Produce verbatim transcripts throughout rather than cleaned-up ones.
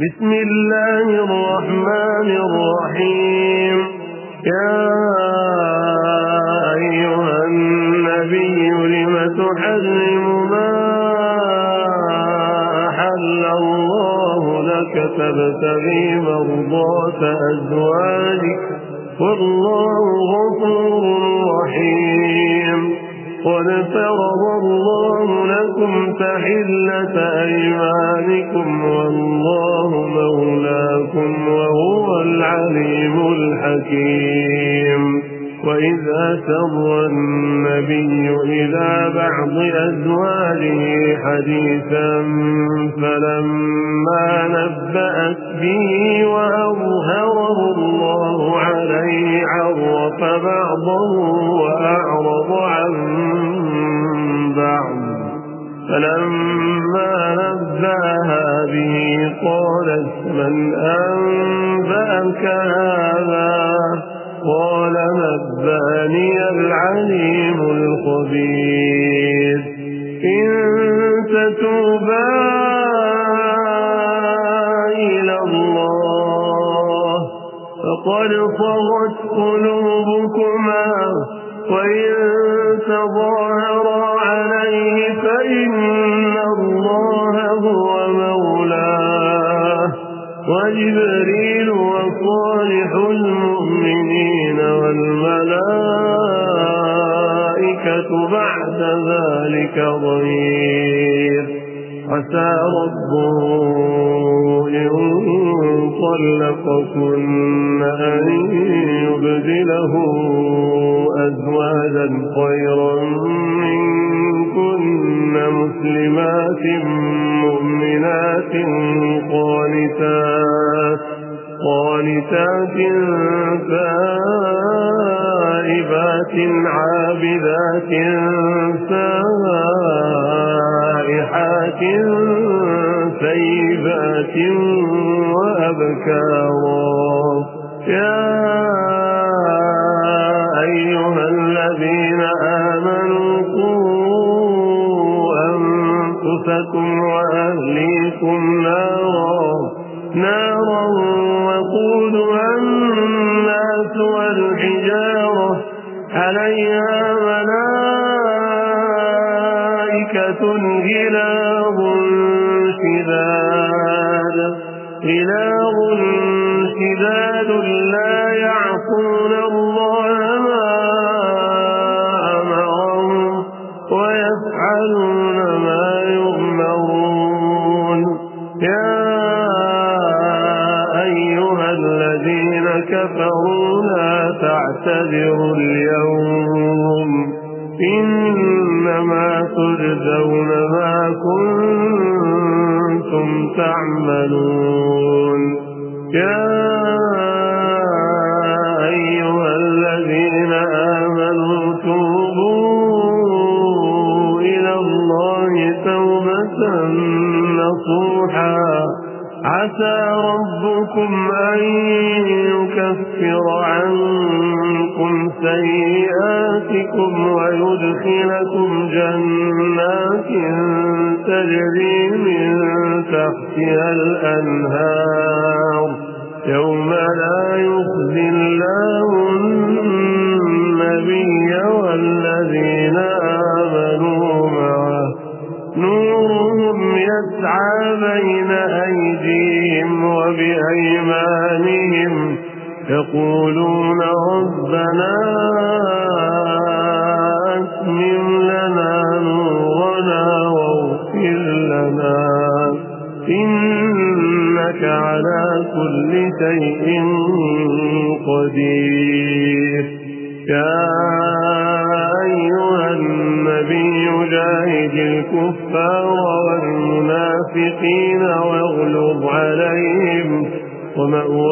بسم الله الرحمن الرحيم. يا أيها النبي لم تحرم ما أحل الله لك تبتغي مرضات أزواجك والله غفور رحيم. قد فرض الله لكم تحلة أيمانكم والله مولاكم وهو العليم الحكيم. وإذ أسر النبي إلى بعض أزواجه حديثا فلما نبأت به وأظهره الله عليه عرف بعضه وأعرض عن بعض. فلما نبأها به قالت من أنبأك هذا؟ قال نبأني العليم الخبير. إن تتوبا إلى الله فقد صغت قلوبكما وإن تظاهرا عليه فإن الله هو مولاه وجبريل وصالح المؤمنين والملائكة بعد ذلك ظهير. عسى ربه إن طلقكن أن يبدله أزواجا خيرا منكن مسلمات مؤمنات قانتات قانتات تائبات عابدات سائحات ثيبات وأبكارا. يا أيها الذين آمنوا قوا أنفسكم وأهليكم نارا نارا وقودها الناس والحجارة عليها ملائكة غلاظ شداد غلاظ شداد لا يعصون الله ما أمرهم ويفعلون ما يؤمرون. يا أيها الذين كفروا لا تعتذروا اليوم إنما تجزون ما كنتم تعملون. يا أيها الذين آمنوا توبوا إلى الله توبة نصوحا عسى ربكم أن يكفر عنكم سيئاتكم ويدخلكم جنات تجري من تحتها الأنهار يوم لا يخزي الله النبي والذين آمنوا معه نورهم يسعى بين أيديهم وبأيمانهم يقولون ربنا أتمم لنا نورنا واغفر لنا إنك على كل شيء قدير. يا أيها النبي جاهد الكفار والمنافقين واغلظ عليهم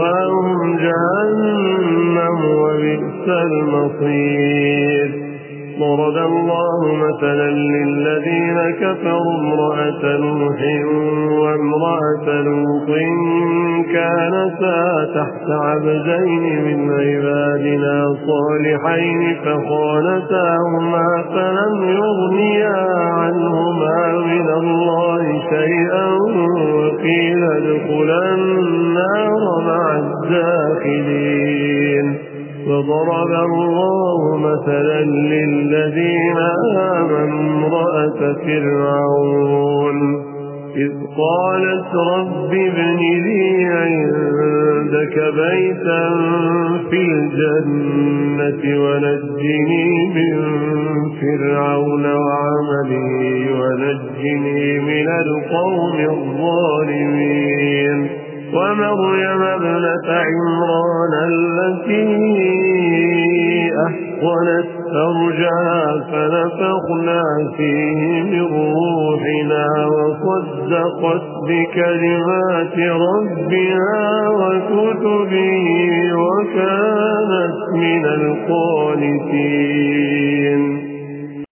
ومأواهم جهنم وبئس المصير. ضرب الله مثلا للذين كفروا امرأة نوح وامرأة لوط كانتا تحت عبدين من عبادنا صالحين فخانتاهما فلم يغنيا عنهما من الله شيئا وقيل ادخلا النار مع الداخلين. وضرب الله مثلا للذين آمنوا امرأة فرعون إذ قالت رب ابن لي عندك بيتا في الجنة ونجني من فرعون وعمله ونجني من القوم الظالمين. ومريم ابنة عمران التي أحصنت فرجها فنفخنا فيه من روحنا وصدقت بكلمات ربها وكتبه وكانت من القانتين.